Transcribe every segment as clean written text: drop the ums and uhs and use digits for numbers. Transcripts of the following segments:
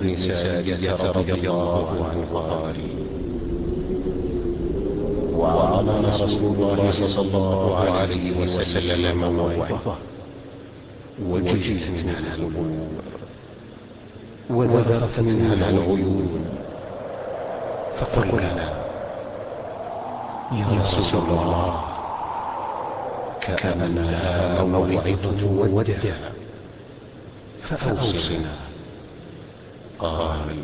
بن سارية رضي الله عنه قال: وعظنا رسول الله صلى الله عليه وسلم موعظة وجلت منها القلوب وذرفت منها العيون، فقلنا: يا رسول الله، كأنها موعظة وداع، فأوصنا. قال: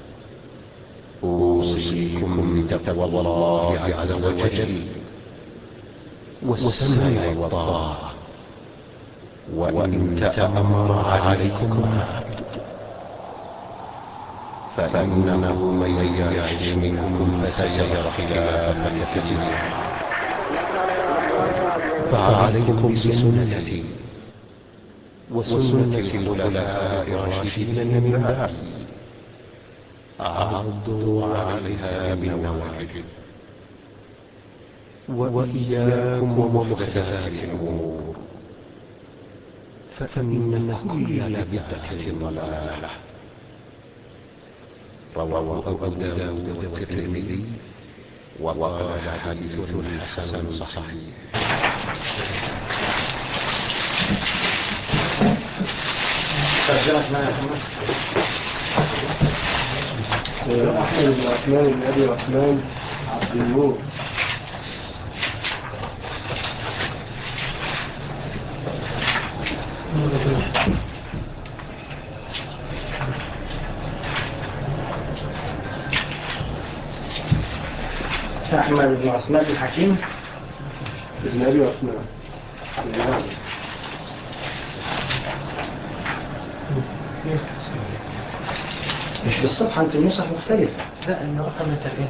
أوصيكم بتقوى الله عز وجل والسمع والطاعة، وإن تأمر عليكم عبد، فإنه من يعش منكم فسيرى اختلافا كثيرا، فعليكم بسنتي وسنة الخلفاء الراشدين من بعدي، عضوا عليها بالنواجذ، وإياكم ومحدثات الأمور، فإن كل بدعة ضلالة. رواه أبو داود والترمذي وقال حديث حسن صحيح. أحمد بن عثمان بن أبي عثمان عبد النور. أحمد بن عثمان بن حكيم بن أبي عثمان. مش بالصفحة، أنت النسخ مختلفة. لا، إن رقم الترجمة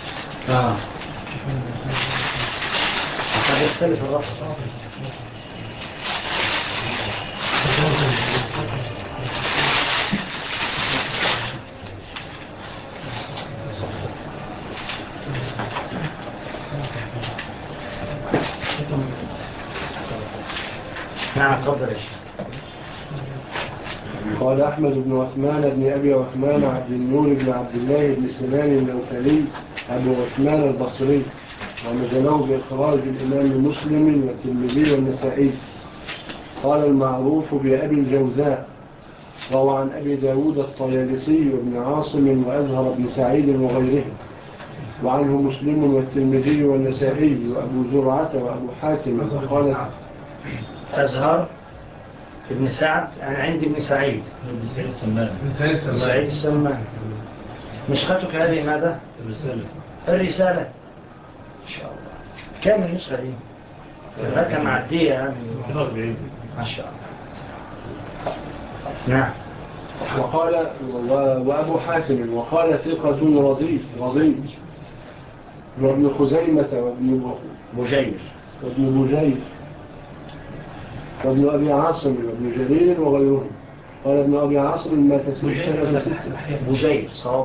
قد يختلف الرقم. نعم، تفضل. قال أحمد بن عثمان بن أبي عثمان عبد النور بن عبد الله بن سنان النوفلي أبو عثمان البصري، ومجله بإخراج الإمام مسلم والترمذي والنسائي. قال المعروف بأبي الجوزاء، روى عن أبي داود الطيالسي وابن عاصم وأزهر بن سعيد وغيرهم، وعنه مسلم والترمذي والنسائي وأبو زرعة وأبو حاتم. وقال أزهر ابن سعد، أنا عندي ابن سعيد. ابن سعيد السمان. نسختك هذه ماذا؟ الرسالة. إن شاء الله. كم النسخة دي؟ لك معدية يعني. ما شاء الله. نعم. وقال وأبو حاتم وقال ثقة رضيف وابن خزيمة وابن بجير وابن أبي عاصم وابن جرير وغيرهم. قال ابن أبي عاصم ما تسمى بجير صواب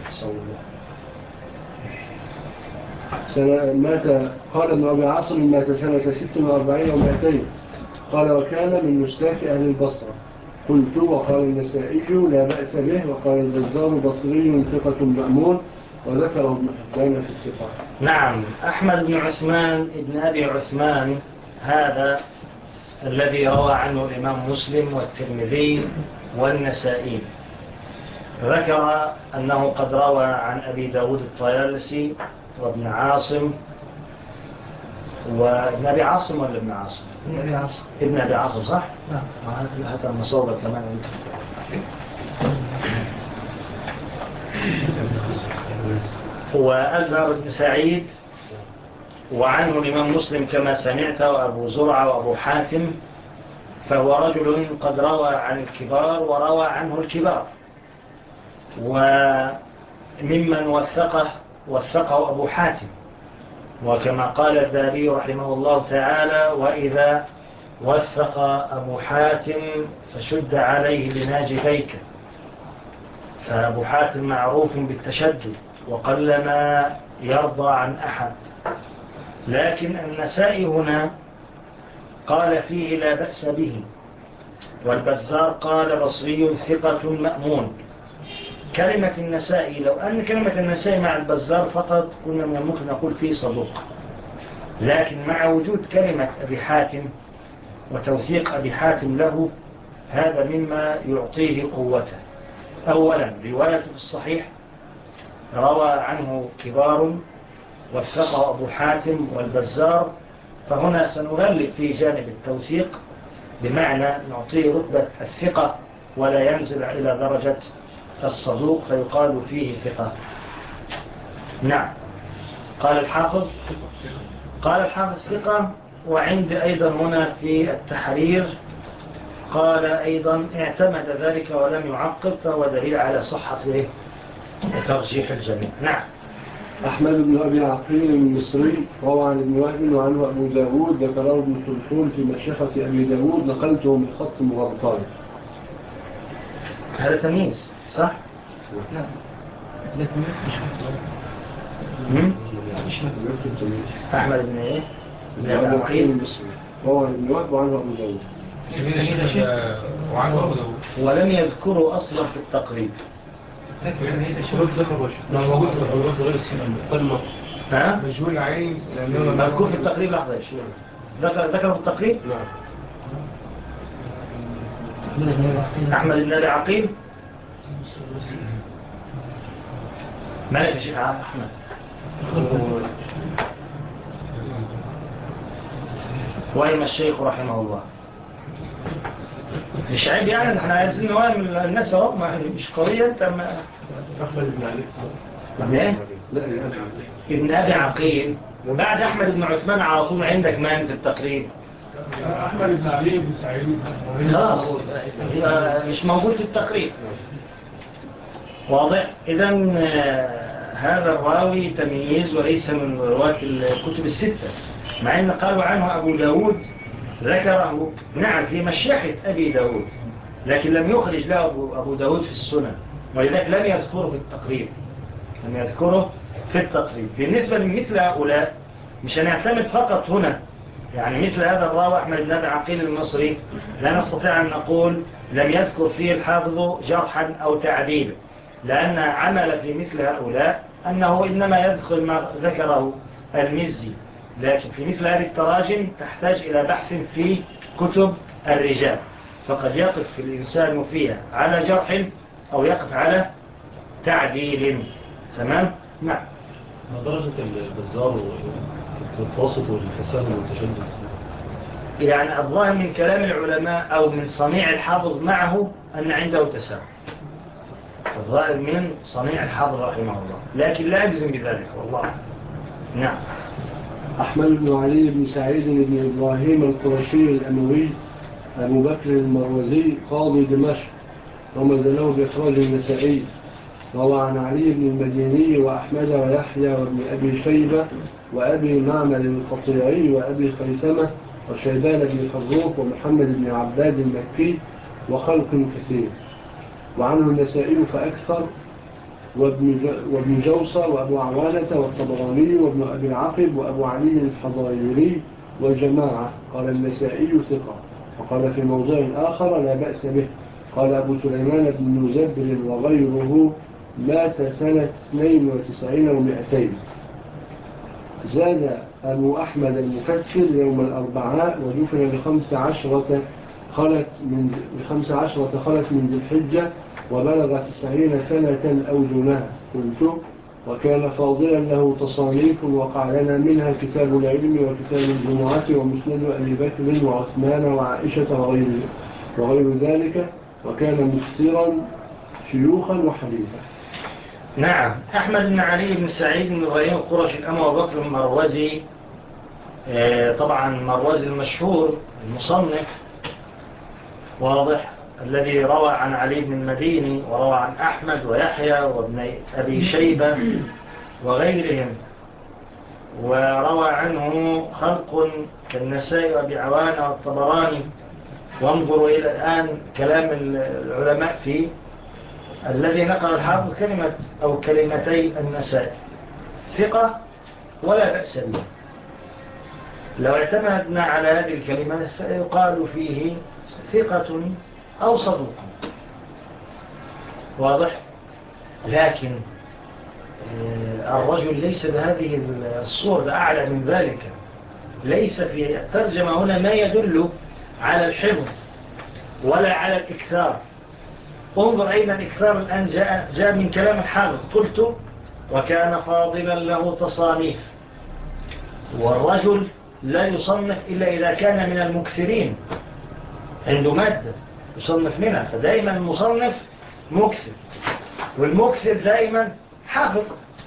قال ابن أبي عاصم مات سنة 46 و200. قال وكان من مشتاك أهل البصرة. قلت وقال النسائي لا بأس به. وقال البزار بصري ثقة مأمون، وذكره ابن حبان في الثقة. نعم. أحمد بن عثمان ابن أبي عثمان هذا الذي روى عنه الإمام مسلم والترمذي والنسائي، ذكر أنه قد روى عن أبي داود الطيالسي وابن عاصم وابن أبي عاصم ولا ابن عاصم؟ ابن أبي عاصم صح؟ نعم. هذا المصوبة كمان أنت. وأزهر بن سعيد، وعنه الإمام مسلم كما سمعت، وأبو زرعة وأبو حاتم، فهو رجل قد روى عن الكبار وروى عنه الكبار، وممن وثقه أبو حاتم، وكما قال الذهبي رحمه الله تعالى: وإذا وثق أبو حاتم فشد عليه بناجذيك. فأبو حاتم معروف بالتشدد وقلما يرضى عن أحد، لكن النسائي هنا قال فيه لا بأس به، والبزار قال بصري ثقة مأمون، كلمة النسائي، لو أن كلمة النسائي مع البزار فقط كنا من الممكن نقول فيه صدوق، لكن مع وجود كلمة أبي حاتم وتوثيق أبي حاتم له، هذا مما يعطيه قوته. أولا رواية في الصحيح روى عنه كبار وثقه أبو حاتم والبزار، فهنا سنغلب في جانب التوثيق، بمعنى نعطيه رتبة الثقة ولا ينزل إلى درجة الصدوق فيقال فيه ثقة. نعم. قال الحافظ ثقة. وعند أيضا هنا في التحرير قال أيضا اعتمد ذلك ولم يعقب، فهو دليل على صحة ترجيح الجميع. نعم. أحمد بن أبي عقيل المصري روى عن ابن وهب وعنه أبو داود، ذكره ابن خلفون في مشيخة أبي داود، نقلته من خط مغطى. هذا تمييز صح؟ نعم. أحمد بن إيه؟ بن أبي عقيل المصري روى عن ابن وهب وعنه أبو داود ولم يذكروا أصلا في التقريب. مجهول عين مذكور في التقريب. لحظة ذكر في التقريب. نعم. أحمد بن أبي عقيل. مالك يا شيخ أحمد؟ وإما الشيخ رحمه الله مش عيب يعني، احنا عايزين نوام الناس اهو، مش قوية انت. أحمد بن علي ابن أبي عقيل. وبعد أحمد بن عثمان على طول عندك من في التقريب؟ أحمد بن علي بن سعيد. خلاص مش موجود في التقريب. واضح. إذن هذا الراوي تمييز وليس من رواة الكتب الستة، مع أن قالوا عنه أبو داود ذكره نعم في مشيخة أبي داود، لكن لم يخرج له أبو داود في السنن، ولذلك لم يذكره في التقريب. بالنسبة لمثل هؤلاء مش هنعتمد فقط هنا، يعني مثل هذا الراوي أحمد بن أبي عقيل المصري لا نستطيع أن نقول لم يذكر فيه الحافظ جرحا أو تعديلا، لأن عمل في مثل هؤلاء أنه إنما يدخل ما ذكره المزي، لكن في مثل هذه التراجم تحتاج إلى بحث في كتب الرجال، فقد يقف الإنسان فيها على جرح أو يقف على تعديل. تمام؟ نعم. ما درجة البزار والتوسط والتساهل والتشدد؟ يعني الظاهر من كلام العلماء أو من صنيع الحافظ معه أن عنده تساهل، الظاهر من صنيع الحافظ رحمه الله، لكن لا أجزم بذلك والله. نعم. أحمد بن علي بن سعيد بن إبراهيم القرشي الأموي أبو بكر المروزي قاضي دمشق، رمز له بإخراج النسائي، روى عن علي بن المديني وأحمد ويحيى وابن أبي شيبة وأبي معمر القطيعي وأبي خيثمة وشيبان بن خروف ومحمد بن عباد المكي وخلق كثير، وعنه النسائي فأكثر وابن جوصة وأبو عوانة والطبراني وابن أبي العقب وأبو علي الحضايري وجماعة. قال النسائي ثقة، وقال في موضع آخر لا بأس به. قال أبو سليمان بن مزبر وغيره مات سنة 92 و200. زاد أبو أحمد المفسر يوم الأربعاء ودفن ب15 خلت من ذي الحجة وبلغ 90 سنة أو دونها. قلت وكان فاضلا له تصانيف وقع لنا منها كتاب العلم وكتاب الجمعة ومسند أبي بكر وعثمان وعائشة وغير ذلك، وكان مكثرا شيوخا وحديثا. نعم. أحمد بن علي بن سعيد بن إبراهيم القرشي الأموي وبكر المروزي، طبعا مروزي المشهور المصنف واضح، الذي روى عن علي بن المديني وروى عن أحمد ويحيى وابن أبي شيبة وغيرهم، وروى عنه خلق كالنسائي وأبي عوانة والطبراني. وانظروا إلى الآن كلام العلماء فيه، الذي نقل الحافظ كلمة أو كلمتي النسائي ثقة ولا بأس به. لو اعتمدنا على هذه الكلمة يقال فيه ثقة أو صدوق. واضح؟ لكن الرجل ليس بهذه الصورة، أعلى من ذلك. ليس في الترجمة هنا ما يدل على الحفظ ولا على الإكثار. انظر أين الإكثار الآن جاء من كلام الحافظ. قلت وكان فاضلا له تصانيف، والرجل لا يصنف إلا إذا كان من المكثرين، عنده مادة يصنف منها. فدائما المصنف مكثر، والمكثر دائما حافظ.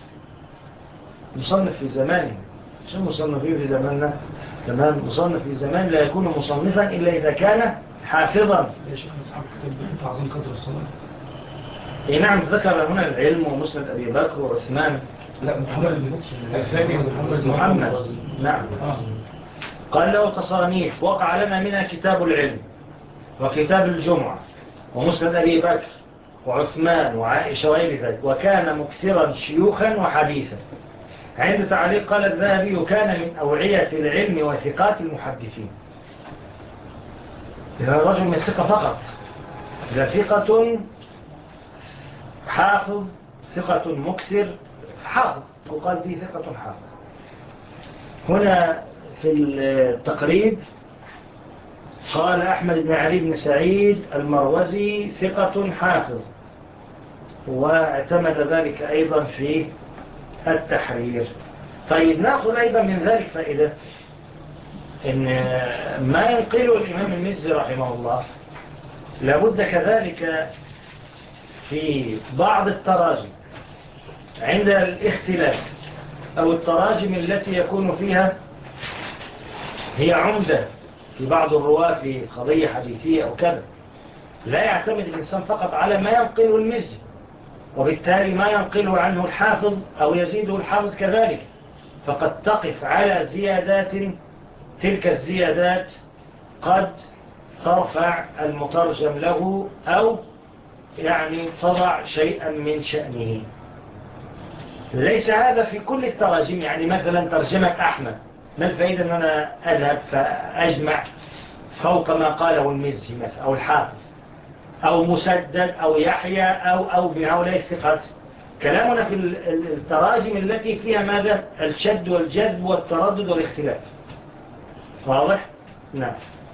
مصنف في زمانه، شو مصنفين في زماننا؟ تمام. مصنف في زمان لا يكون مصنفا إلا إذا كان حافظا. يا شيخ أصحاب كتاب تعظيم قدر الصلاة. إيه نعم، ذكر هنا العلم ومسند أبي بكر وعثمان. لا محمد الثاني محمد. نعم. قال له تصانيف وقع لنا منها كتاب العلم وكتاب الجمعة ومسند أبي بكر وعثمان وعائشة وغير ذلك، وكان مكثرا شيوخا وحديثا. عند تعليق قال الذهبي كان من أوعية العلم وثقات المحدثين. إذا الرجل من ثقة فقط، إذا ثقة حافظ، ثقة مكثر حافظ، وقال فيه ثقة حافظ. هنا في التقريب قال أحمد بن علي بن سعيد المروزي ثقة حافظ، واعتمد ذلك أيضا في التحرير. طيب نأخذ أيضا من ذلك فائدة، إن ما ينقله الإمام المزي رحمه الله لابد كذلك في بعض التراجم عند الاختلاف أو التراجم التي يكون فيها هي عمدة في بعض الرواة في قضية حديثية أو كذا، لا يعتمد الإنسان فقط على ما ينقله المزي، وبالتالي ما ينقله عنه الحافظ أو يزيده الحافظ كذلك، فقد تقف على زيادات، تلك الزيادات قد ترفع المترجم له أو يعني تضع شيئا من شأنه. ليس هذا في كل التراجم. يعني مثلا ترجمة أحمد، ما الفائدة أن أنا أذهب فأجمع فوق ما قاله المزي مثلا أو الحافظ أو مسدد أو يحيى أو من هؤلاء الثقات. كلامنا في التراجم التي فيها ماذا؟ الشد والجذب والتردد والاختلاف. واضح؟ نعم.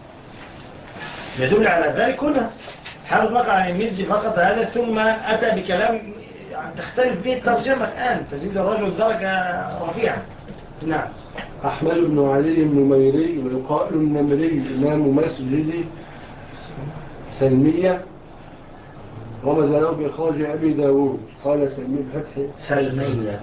يدل على ذلك هنا حافظ نقل عن المزي فقط هذا، ثم أتى بكلام تختلف به الترجمة الآن، تزيد الرجل درجة رفيعة. نعم. أحمد بن علي النميري ويقال النمري إمام مسجد سلمية، رمز له بإخراج أبي داود. قال سلمية بفتح سلمية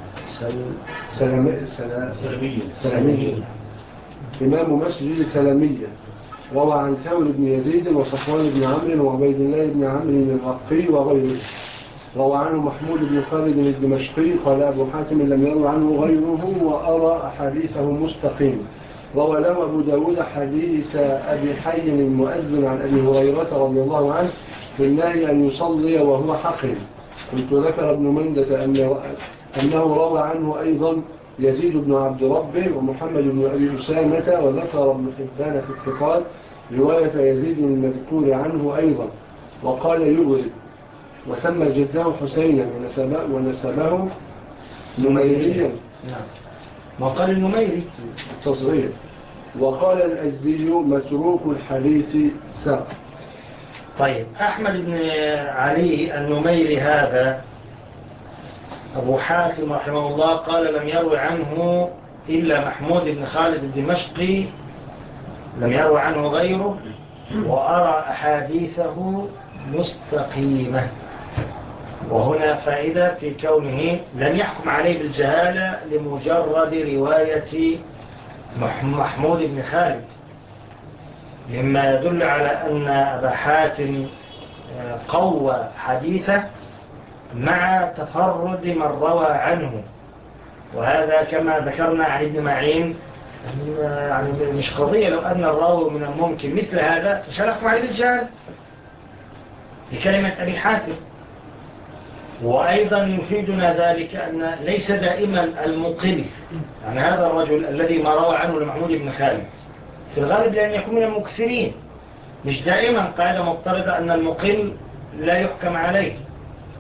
سلمية إمام مسجد سلمية، روى عن ثور بن يزيد وصفوان بن عمرو وعبيد الله بن عمرو الرقي وغيره. روى عنه محمود بن خالد الدمشقي. قال أبو حاتم لم يروى عنه غيره وأرى أحاديثه مستقيم. روى له أبو داود حديث أبي حي المؤذن عن أبي هريرة رضي الله عنه في النهي أن يصلي وهو حقل. كنت ذكر ابن مندة أنه روى عنه أيضا يزيد بن عبد ربه ومحمد بن أبي أسامة، وذكر ابن حبان في الثقات رواية يزيد المذكور عنه أيضا، وقال يغرب، وسمى جده حسينا ونسبه نميريا. نعم. وقال النميري التصغير. وقال الأزدي متروك الحديث ساق. طيب أحمد بن علي النميري هذا أبو حاتم رحمه الله قال لم يروي عنه إلا محمود بن خالد الدمشقي، لم يروي عنه غيره، وأرى أحاديثه مستقيمة. وهنا فائدة في كونه لم يحكم عليه بالجهالة لمجرد رواية محمود بن خالد، مما يدل على أن أبا حاتم قوى حديثه مع تفرد من روى عنه. وهذا كما ذكرنا عن ابن معين، يعني مش قضية لو أن الراوي من الممكن مثل هذا مش هنحكم عليه بالجهالة بكلمة أبي حاتم. وأيضا يفيدنا ذلك أن ليس دائما المقل، يعني هذا الرجل الذي ما روى عنه لمحمود بن خالد في الغالب لأن يكون من المكثرين، مش دائما قاعدة مضطردة أن المقل لا يحكم عليه.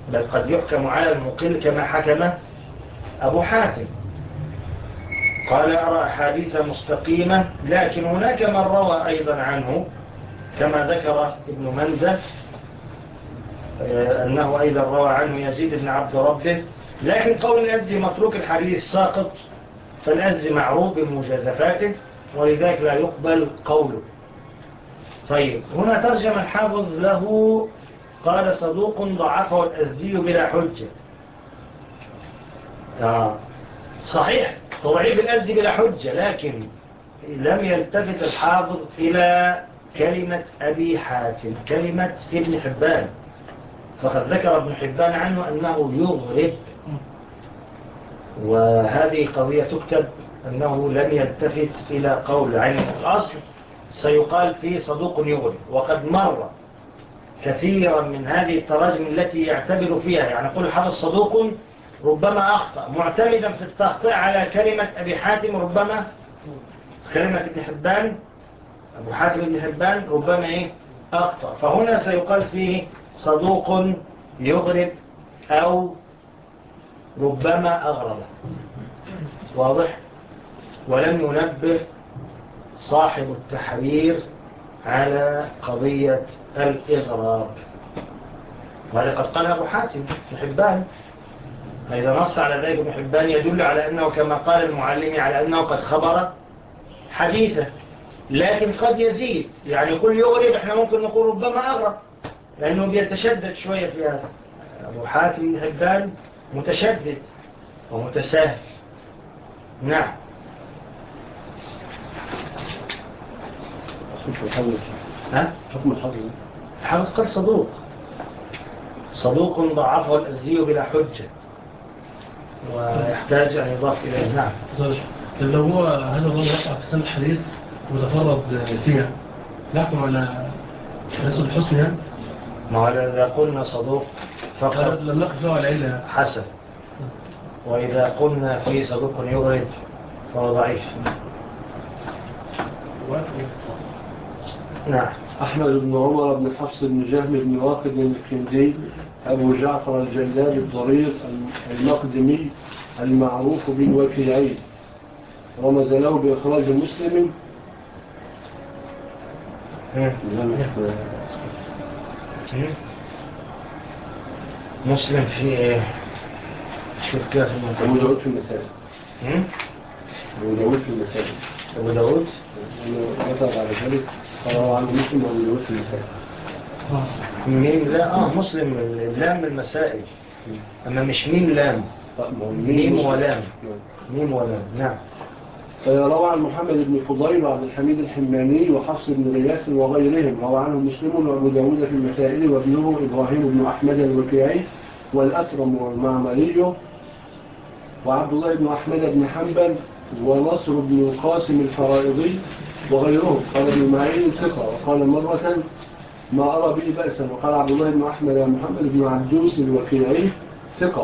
بل قد يحكم على المقل كما حكم أبو حاتم. قال أرى أحاديث مستقيمة، لكن هناك من روى أيضا عنه كما ذكر ابن منده أنه أيضا روى عنه يزيد بن عبد ربه، لكن قول الأزدي متروك الحديث ساقط، فالأزدي معروف بمجازفاته ولذلك لا يقبل قوله. طيب هنا ترجم الحافظ له، قال صدوق ضعفه الأزدي بلا حجة. صحيح تضعيف الأزدي بلا حجة، لكن لم يلتفت الحافظ إلى كلمة أبي حاتم، كلمة ابن حبان، فقد ذكر ابن حبان عنه أنه يغرب، وهذه قضية تكتب أنه لم يلتفت إلى قول عين الأصل، سيقال فيه صدوق يغرب. وقد مر كثيرا من هذه التراجم التي يعتبر فيها، يعني يقول الحافظ صدوق ربما أخطأ، معتمدا في التخطيع على كلمة أبي حاتم، ربما كلمة ابن حبان، أبو حاتم ابن حبان ربما أخطأ، فهنا سيقال فيه صدوق يغرب أو ربما أغرب. واضح؟ ولم ينبه صاحب التحرير على قضية الإغراب، ولقد قال أبو حاتم ابن حبان، إذا نص على ذلك ابن حبان يدل على أنه كما قال المعلم على أنه قد خبر حديثه، لكن قد يزيد، يعني يقول يغرب، احنا ممكن نقول ربما أغرب، لأنه بيتشدد شوية في هذا. أبو حاتم بن حبان متشدد ومتساهل. نعم. حكم الحافظ الحافظ قال صدوق ضعفه الأزدي بلا حجة ويحتاج أن يضاف إليه. نعم. لو هو هذا الرجل وقع في سنة الحديث وتفرد فيها، نحكم على رسول الحسن يعني؟ ما هو إذا قلنا صدوق فقط لم نقف له على علة حسن، وإذا قلنا فيه صدوق يغرب فهو ضعيف. نعم. أحمد بن عمر بن حفص بن جهم بن واقد الكندي أبو جعفر الجلاب الضرير المقدمي المعروف بالوكيعي، رمز له بإخراج مسلم. مسلم في شوف كيف أبو داود في المساجد. أبو داود في المساجد. أبو داود يطلق على ذلك قالوا عنه مسلم وأبو داود في المساجد. ميم لا مسلم اللام المسائل، أما مش ميم لام، ميم ولام. ميم ولام. نعم. روى عن محمد بن فضيل وعبد الحميد الحماني وحفص بن غياث وغيرهم، روى عنه مسلم وأبو داود في المسائل وابنه إبراهيم بن أحمد الوكيعي والأسرم والمعمري وعبد الله بن أحمد بن حنبل ونصر بن القاسم الفرائضي وغيرهم. قال ابن معين ثقة، وقال مرة ما أرى به بأسا. وقال عبد الله بن أحمد ومحمد بن عبدوس الوكيعي ثقة.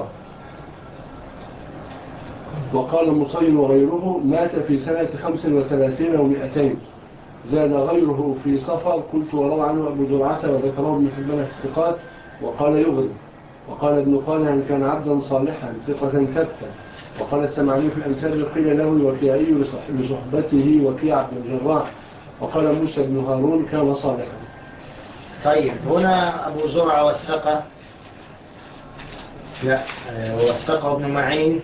وقال مصين وغيره مات في سنة 35 و200. زاد غيره في صفر. قلت وروى عنه أبو زرعة وذكره ابن حبان في الثقات وقال يغرب. وقال ابن قانع إن كان عبدا صالحا ثقة ثبتا. وقال السمعاني في الأمثال قيل له الوكيعي لصحبته وكيع بن الجراح. وقال موسى بن هارون كان صالحا. طيب هنا أبو زرعة والثقة، لا والثقة ابن معين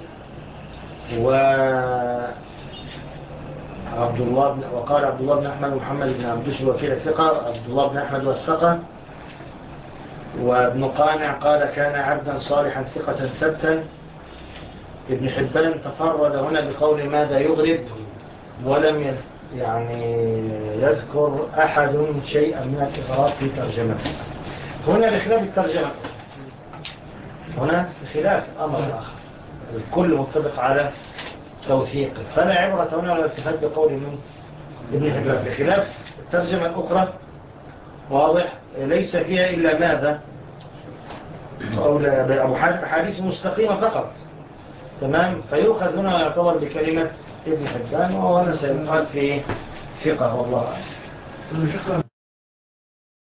وقال عبد الله بن أحمد ومحمد بن عبدوس الوكيل الثقة. عبد الله بن أحمد والثقة. وابن قانع قال كان عبدا صالحا ثقة ثبتا. ابن حبان تفرد هنا بقول ماذا يغرب، ولم يذكر أحد شيئا من الإغراب في ترجمته. هنا بخلاف الترجمة، هنا بخلاف أمر آخر، الكل متفق على توثيقه، فلا عبرة هنا ولا اتفاق بقول من ابن حبان، بخلاف الترجمة الأخرى. واضح ليس فيها إلا ماذا أبو حاتم حديث مستقيمة فقط. تمام. فيؤخذ هنا ويعتبر بكلمة ابن حبان، وهنا سيقال في ثقة. والله الشيخ